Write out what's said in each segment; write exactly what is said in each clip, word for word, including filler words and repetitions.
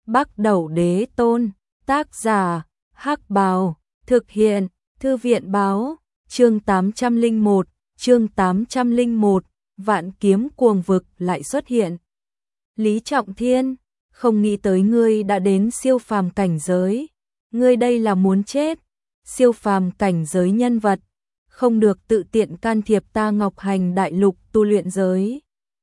Bắc Đẩu Đế Tôn, tác giả, Hắc Bào, thực hiện, Thư viện báo, chương tám trăm lẻ một, chương tám trăm lẻ một, vạn kiếm cuồng vực lại xuất hiện. Lý Trọng Thiên, không nghĩ tới ngươi đã đến siêu phàm cảnh giới, ngươi đây là muốn chết, siêu phàm cảnh giới nhân vật, không được tự tiện can thiệp ta Ngọc Hành đại lục tu luyện giới.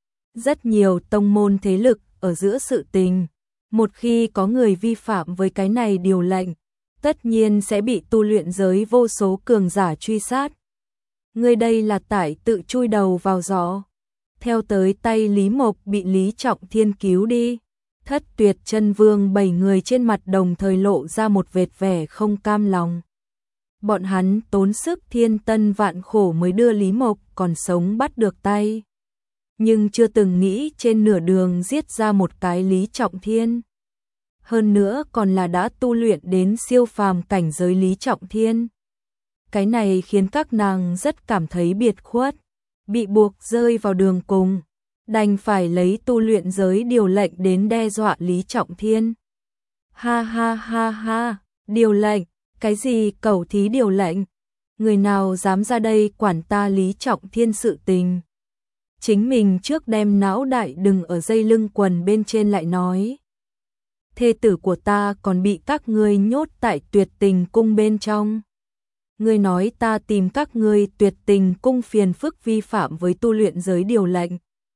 Rất nhiều tông môn thế lực ở giữa sự tình, một khi có người vi phạm với cái này điều lệnh, tất nhiên sẽ bị tu luyện giới vô số cường giả truy sát. Ngươi đây là tải tự chui đầu vào gió. Theo tới tay Lý Mộc bị Lý Trọng Thiên cứu đi, Thất Tuyệt Chân Vương bảy người trên mặt đồng thời lộ ra một vệt vẻ không cam lòng. Bọn hắn tốn sức thiên tân vạn khổ mới đưa Lý Mộc còn sống bắt được tay, nhưng chưa từng nghĩ trên nửa đường giết ra một cái Lý Trọng Thiên. Hơn nữa còn là đã tu luyện đến siêu phàm cảnh giới Lý Trọng Thiên. Cái này khiến các nàng rất cảm thấy biệt khuất, bị buộc rơi vào đường cùng, đành phải lấy tu luyện giới điều lệnh đến đe dọa Lý Trọng Thiên. Ha ha ha ha, điều lệnh, cái gì cẩu thí điều lệnh? Người nào dám ra đây quản ta Lý Trọng Thiên sự tình? Chính mình trước đem não đại đừng ở dây lưng quần bên trên lại nói. Thê tử của ta còn bị các ngươi nhốt tại Tuyệt Tình cung bên trong. Ngươi nói ta tìm các ngươi Tuyệt Tình cung phiền phức vi phạm với tu luyện giới điều lệnh.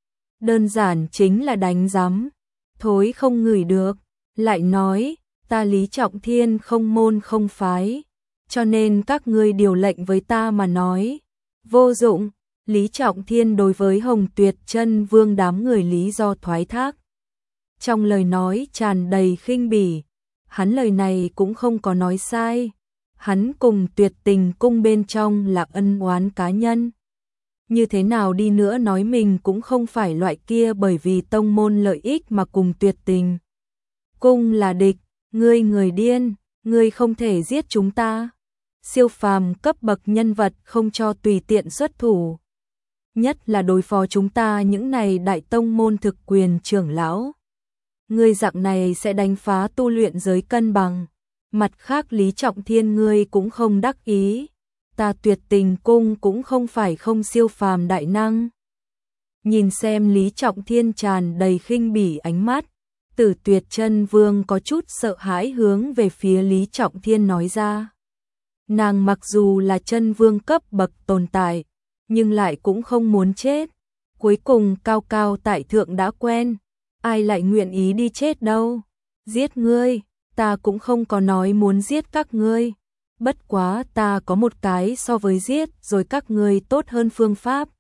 Đơn giản chính là đánh giám, thối không ngửi được. Lại nói, ta Lý Trọng Thiên không môn không phái, cho nên các ngươi điều lệnh với ta mà nói vô dụng. Lý Trọng Thiên đối với Hồng Tuyệt Chân Vương đám người lý do thoái thác. Trong lời nói tràn đầy khinh bỉ, hắn lời này cũng không có nói sai. Hắn cùng Tuyệt Tình cung bên trong là ân oán cá nhân. Như thế nào đi nữa nói mình cũng không phải loại kia bởi vì tông môn lợi ích mà cùng Tuyệt Tình cung là địch. Ngươi người điên, ngươi không thể giết chúng ta. Siêu phàm cấp bậc nhân vật không cho tùy tiện xuất thủ. Nhất là đối phó chúng ta những này đại tông môn thực quyền trưởng lão. Ngươi dạng này sẽ đánh phá tu luyện giới cân bằng. Mặt khác Lý Trọng Thiên ngươi cũng không đắc ý. Ta Tuyệt Tình cung cũng không phải không siêu phàm đại năng. Nhìn xem Lý Trọng Thiên tràn đầy khinh bỉ ánh mắt, Tử Tuyệt Chân Vương có chút sợ hãi hướng về phía Lý Trọng Thiên nói ra. Nàng mặc dù là chân vương cấp bậc tồn tại, nhưng lại cũng không muốn chết. Cuối cùng cao cao tại thượng đã quen, ai lại nguyện ý đi chết đâu. Giết ngươi, ta cũng không có nói muốn giết các ngươi. Bất quá ta có một cái so với giết rồi các ngươi tốt hơn phương pháp.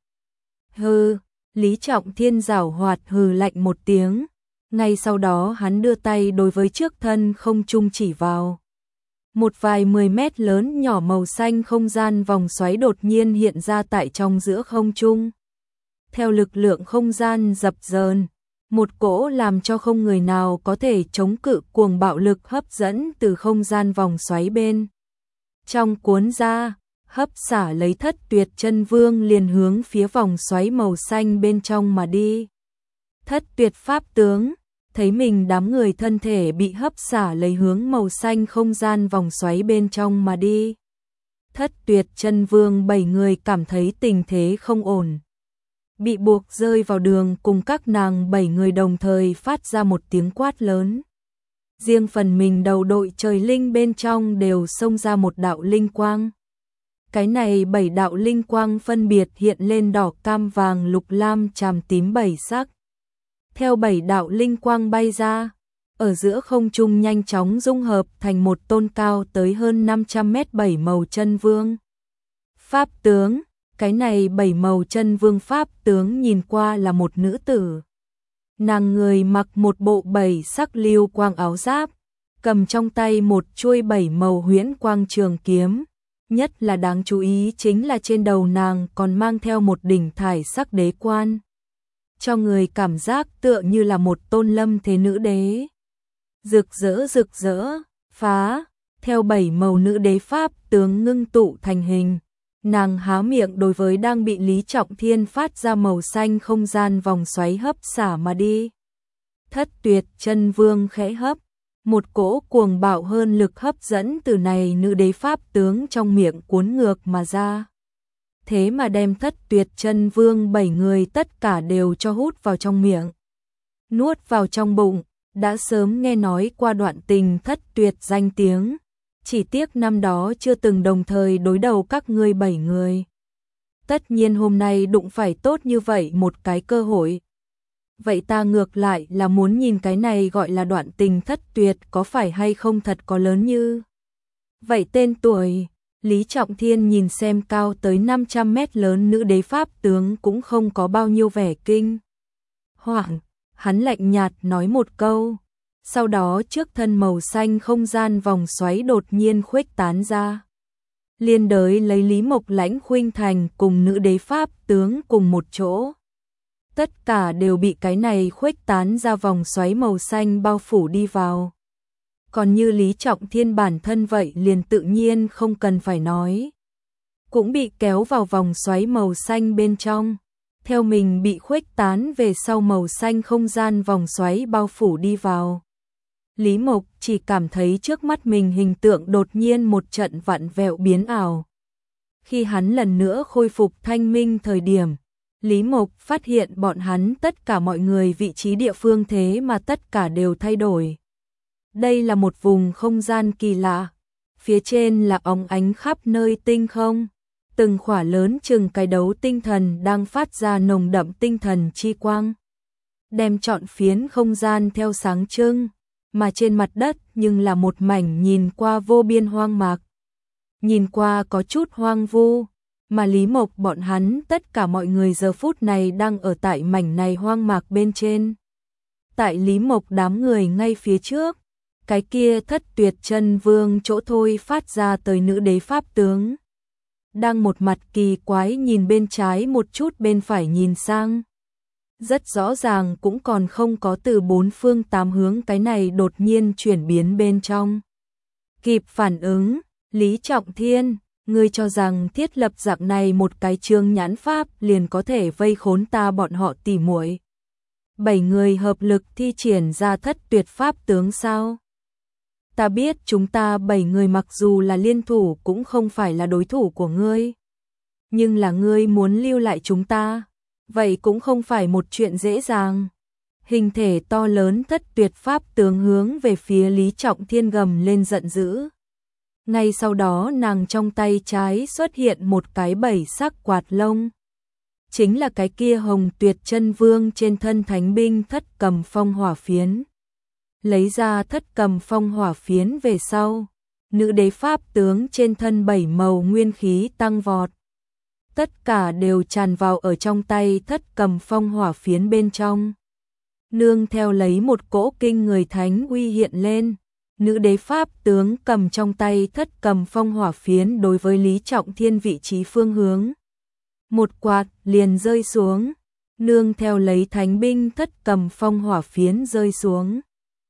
Hừ, Lý Trọng Thiên giảo hoạt hừ lạnh một tiếng. Ngay sau đó hắn đưa tay đối với trước thân không trung chỉ vào. Một vài mười mét lớn nhỏ màu xanh không gian vòng xoáy đột nhiên hiện ra tại trong giữa không trung. Theo lực lượng không gian dập dờn, một cỗ làm cho không người nào có thể chống cự cuồng bạo lực hấp dẫn từ không gian vòng xoáy bên trong cuốn ra, hấp xả lấy Thất Tuyệt Chân Vương liền hướng phía vòng xoáy màu xanh bên trong mà đi. Thất Tuyệt pháp tướng thấy mình đám người thân thể bị hấp xả lấy hướng màu xanh không gian vòng xoáy bên trong mà đi. Thất Tuyệt Chân Vương bảy người cảm thấy tình thế không ổn, bị buộc rơi vào đường cùng các nàng bảy người đồng thời phát ra một tiếng quát lớn. Riêng phần mình đầu đội trời linh bên trong đều xông ra một đạo linh quang. Cái này bảy đạo linh quang phân biệt hiện lên đỏ, cam, vàng, lục, lam, tràm, tím bảy sắc. Theo bảy đạo linh quang bay ra, ở giữa không trung nhanh chóng dung hợp thành một tôn cao tới hơn năm trăm mét bảy màu chân vương. Pháp tướng, cái này bảy màu chân vương pháp tướng nhìn qua là một nữ tử. Nàng người mặc một bộ bảy sắc lưu quang áo giáp, cầm trong tay một chuôi bảy màu huyễn quang trường kiếm. Nhất là đáng chú ý chính là trên đầu nàng còn mang theo một đỉnh thải sắc đế quan, cho người cảm giác tựa như là một tôn lâm thế nữ đế. Rực rỡ rực rỡ, phá, theo bảy màu nữ đế pháp tướng ngưng tụ thành hình. Nàng há miệng đối với đang bị Lý Trọng Thiên phát ra màu xanh không gian vòng xoáy hấp xả mà đi. Thất Tuyệt Chân Vương khẽ hấp, Một cỗ cuồng bạo hơn lực hấp dẫn từ này nữ đế pháp tướng trong miệng cuốn ngược mà ra. Thế mà đem Thất Tuyệt Chân Vương bảy người tất cả đều cho hút vào trong miệng. Nuốt vào trong bụng, đã sớm nghe nói qua đoạn tình thất tuyệt danh tiếng. Chỉ tiếc năm đó chưa từng đồng thời đối đầu các ngươi bảy người. Tất nhiên hôm nay đụng phải tốt như vậy một cái cơ hội. Vậy ta ngược lại là muốn nhìn cái này gọi là đoạn tình thất tuyệt có phải hay không thật có lớn như. Vậy tên tuổi, Lý Trọng Thiên nhìn xem cao tới năm trăm mét lớn nữ đế pháp tướng cũng không có bao nhiêu vẻ kinh hoảng, hắn lạnh nhạt nói một câu. Sau đó trước thân màu xanh không gian vòng xoáy đột nhiên khuếch tán ra. Liên đới lấy Lý Mộc Lãnh Khuynh Thành cùng nữ đế pháp tướng cùng một chỗ. Tất cả đều bị cái này khuếch tán ra vòng xoáy màu xanh bao phủ đi vào. Còn như Lý Trọng Thiên bản thân vậy liền tự nhiên không cần phải nói. Cũng bị kéo vào vòng xoáy màu xanh bên trong. Theo mình bị khuếch tán về sau màu xanh không gian vòng xoáy bao phủ đi vào. Lý Mộc chỉ cảm thấy trước mắt mình hình tượng đột nhiên một trận vặn vẹo biến ảo. Khi hắn lần nữa khôi phục thanh minh thời điểm, Lý Mộc phát hiện bọn hắn tất cả mọi người vị trí địa phương thế mà tất cả đều thay đổi. Đây là một vùng không gian kỳ lạ, phía trên là óng ánh khắp nơi tinh không, từng khỏa lớn chừng cái đấu tinh thần đang phát ra nồng đậm tinh thần chi quang, đem trọn phiến không gian theo sáng trưng, mà trên mặt đất nhưng là một mảnh nhìn qua vô biên hoang mạc. Nhìn qua có chút hoang vu, mà Lý Mộc bọn hắn tất cả mọi người giờ phút này đang ở tại mảnh này hoang mạc bên trên. Tại Lý Mộc đám người ngay phía trước, cái kia Thất Tuyệt Chân Vương chỗ thôi phát ra tới nữ đế pháp tướng. Đang một mặt kỳ quái nhìn bên trái một chút bên phải nhìn sang. Rất rõ ràng cũng còn không có từ bốn phương tám hướng cái này đột nhiên chuyển biến bên trong. Kịp phản ứng, Lý Trọng Thiên, ngươi cho rằng thiết lập dạng này một cái chương nhãn pháp liền có thể vây khốn ta bọn họ tỉ muội. Bảy người hợp lực thi triển ra Thất Tuyệt pháp tướng sao? Ta biết chúng ta bảy người mặc dù là liên thủ cũng không phải là đối thủ của ngươi. Nhưng là ngươi muốn lưu lại chúng ta, vậy cũng không phải một chuyện dễ dàng. Hình thể to lớn Thất Tuyệt pháp tướng hướng về phía Lý Trọng Thiên gầm lên giận dữ. Ngay sau đó nàng trong tay trái xuất hiện một cái bảy sắc quạt lông. Chính là cái kia Hồng Tuyệt Chân Vương trên thân thánh binh Thất Cầm Phong Hỏa Phiến. Lấy ra Thất Cầm Phong Hỏa Phiến về sau, nữ đế pháp tướng trên thân bảy màu nguyên khí tăng vọt. Tất cả đều tràn vào ở trong tay Thất Cầm Phong Hỏa Phiến bên trong. Nương theo lấy một cỗ kinh người thánh uy hiện lên, nữ đế pháp tướng cầm trong tay Thất Cầm Phong Hỏa Phiến đối với Lý Trọng Thiên vị trí phương hướng. Một quạt liền rơi xuống, nương theo lấy thánh binh Thất Cầm Phong Hỏa Phiến rơi xuống.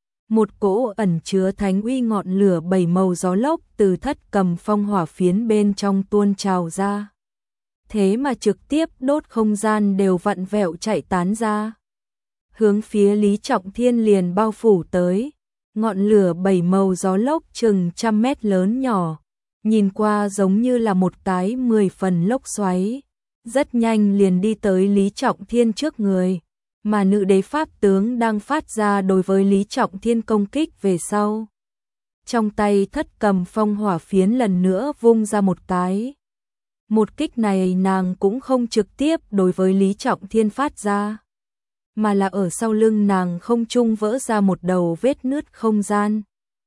Một cỗ ẩn chứa thánh uy ngọn lửa bảy màu gió lốc từ Thất Cầm Phong Hỏa Phiến bên trong tuôn trào ra. Thế mà trực tiếp đốt không gian đều vặn vẹo chạy tán ra. Hướng phía Lý Trọng Thiên liền bao phủ tới, ngọn lửa bảy màu gió lốc chừng trăm mét lớn nhỏ, nhìn qua giống như là một cái mười phần lốc xoáy. Rất nhanh liền đi tới Lý Trọng Thiên trước người, mà nữ đế pháp tướng đang phát ra đối với Lý Trọng Thiên công kích về sau. Trong tay Thất Cầm Phong Hỏa Phiến lần nữa vung ra một cái. Một kích này nàng cũng không trực tiếp đối với Lý Trọng Thiên phát ra, mà là ở sau lưng nàng không trung vỡ ra một đầu vết nứt không gian.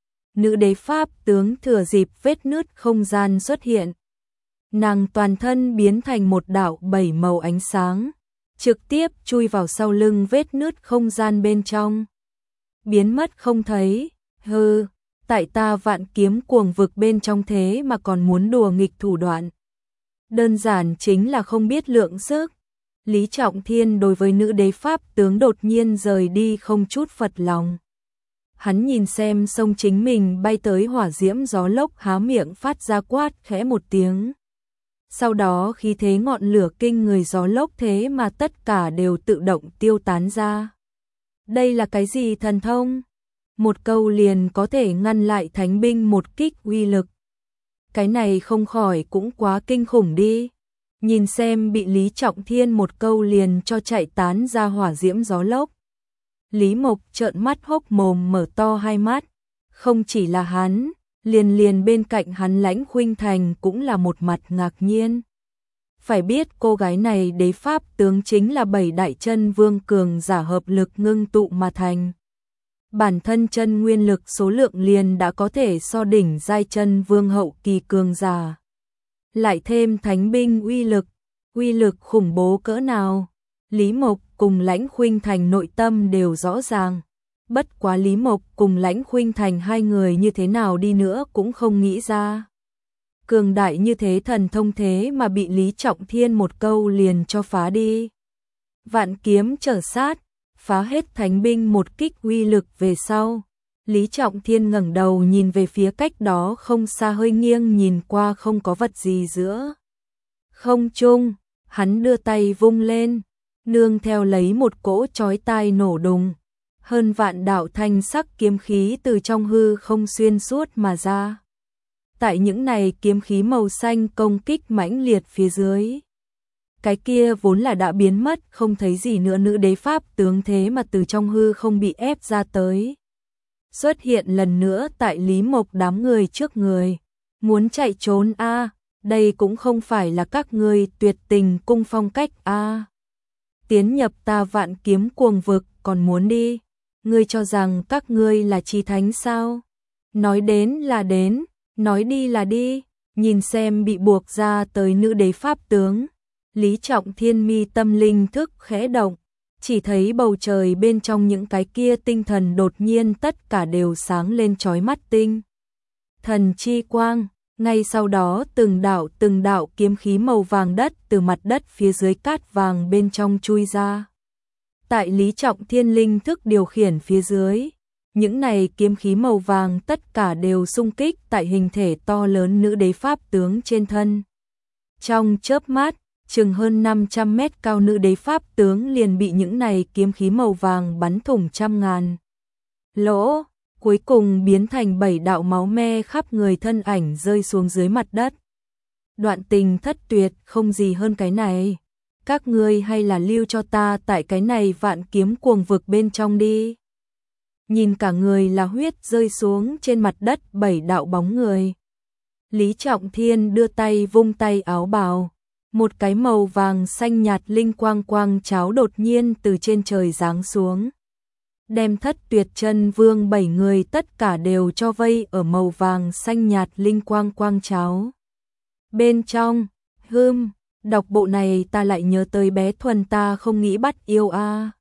Nữ đế pháp tướng thừa dịp vết nứt không gian xuất hiện. Nàng toàn thân biến thành một đạo bảy màu ánh sáng, trực tiếp chui vào sau lưng vết nứt không gian bên trong. Biến mất không thấy, hừ, tại ta Vạn Kiếm Cuồng Vực bên trong thế mà còn muốn đùa nghịch thủ đoạn. Đơn giản chính là không biết lượng sức. Lý Trọng Thiên đối với nữ đế pháp tướng đột nhiên rời đi không chút phật lòng. Hắn nhìn xem sông chính mình bay tới hỏa diễm gió lốc há miệng phát ra quát khẽ một tiếng. Sau đó khí thế ngọn lửa kinh người gió lốc thế mà tất cả đều tự động tiêu tán ra. Đây là cái gì thần thông? một câu liền có thể ngăn lại thánh binh một kích uy lực. Cái này không khỏi cũng quá kinh khủng đi. Nhìn xem bị Lý Trọng Thiên một câu liền cho chạy tán ra hỏa diễm gió lốc. Lý Mộc trợn mắt hốc mồm mở to hai mắt. Không chỉ là hắn, liền liền bên cạnh hắn Lãnh Khuynh Thành cũng là một mặt ngạc nhiên. Phải biết cô gái này đế pháp tướng chính là bảy đại chân vương cường giả hợp lực ngưng tụ mà thành. Bản thân chân nguyên lực số lượng liền đã có thể so đỉnh giai chân vương hậu kỳ cường giả. Lại thêm thánh binh uy lực, uy lực khủng bố cỡ nào. Lý Mộc cùng Lãnh Khuynh Thành nội tâm đều rõ ràng. Bất quá Lý Mộc cùng Lãnh Khuynh Thành hai người như thế nào đi nữa cũng không nghĩ ra. Cường đại như thế thần thông thế mà bị Lý Trọng Thiên một câu liền cho phá đi. Vạn kiếm trở sát, phá hết thánh binh một kích uy lực về sau. Lý Trọng Thiên ngẩng đầu nhìn về phía cách đó không xa hơi nghiêng nhìn qua không có vật gì giữa. Không trung, hắn đưa tay vung lên, nương theo lấy một cỗ chói tai nổ đùng. Hơn vạn đạo thanh sắc kiếm khí từ trong hư không xuyên suốt mà ra. Tại những này kiếm khí màu xanh công kích mãnh liệt phía dưới. Cái kia vốn là đã biến mất không thấy gì nữa nữ đế pháp tướng thế mà từ trong hư không bị ép ra tới. Xuất hiện lần nữa tại Lý Mộc đám người trước người. Muốn chạy trốn a à, đây cũng không phải là các ngươi tuyệt tình cung phong cách a à. Tiến nhập ta vạn kiếm cuồng vực còn muốn đi. Ngươi cho rằng các ngươi là chí thánh sao? Nói đến là đến, nói đi là đi. Nhìn xem bị buộc ra tới nữ đế pháp tướng. Lý Trọng Thiên mi tâm linh thức khẽ động. Chỉ thấy bầu trời bên trong những cái kia tinh thần đột nhiên tất cả đều sáng lên chói mắt tinh. Thần chi quang, ngay sau đó từng đạo từng đạo kiếm khí màu vàng đất từ mặt đất phía dưới cát vàng bên trong chui ra. Tại Lý Trọng Thiên linh thức điều khiển phía dưới, những này kiếm khí màu vàng tất cả đều xung kích tại hình thể to lớn nữ đế pháp tướng trên thân. Trong chớp mắt, chừng hơn năm trăm mét cao nữ đế pháp tướng liền bị những này kiếm khí màu vàng bắn thủng trăm ngàn lỗ, cuối cùng biến thành bảy đạo máu me khắp người thân ảnh rơi xuống dưới mặt đất. Đoạn tình thất tuyệt, không gì hơn cái này. Các ngươi hay là lưu cho ta tại cái này vạn kiếm cuồng vực bên trong đi. Nhìn cả người là huyết rơi xuống trên mặt đất bảy đạo bóng người. Lý Trọng Thiên đưa tay vung tay áo bào. Một cái màu vàng xanh nhạt linh quang quang cháo đột nhiên từ trên trời giáng xuống. Đem thất tuyệt chân vương bảy người tất cả đều cho vây ở màu vàng xanh nhạt linh quang quang cháo. Bên trong, hưm, đọc bộ này ta lại nhớ tới bé Thuần ta không nghĩ bắt yêu a.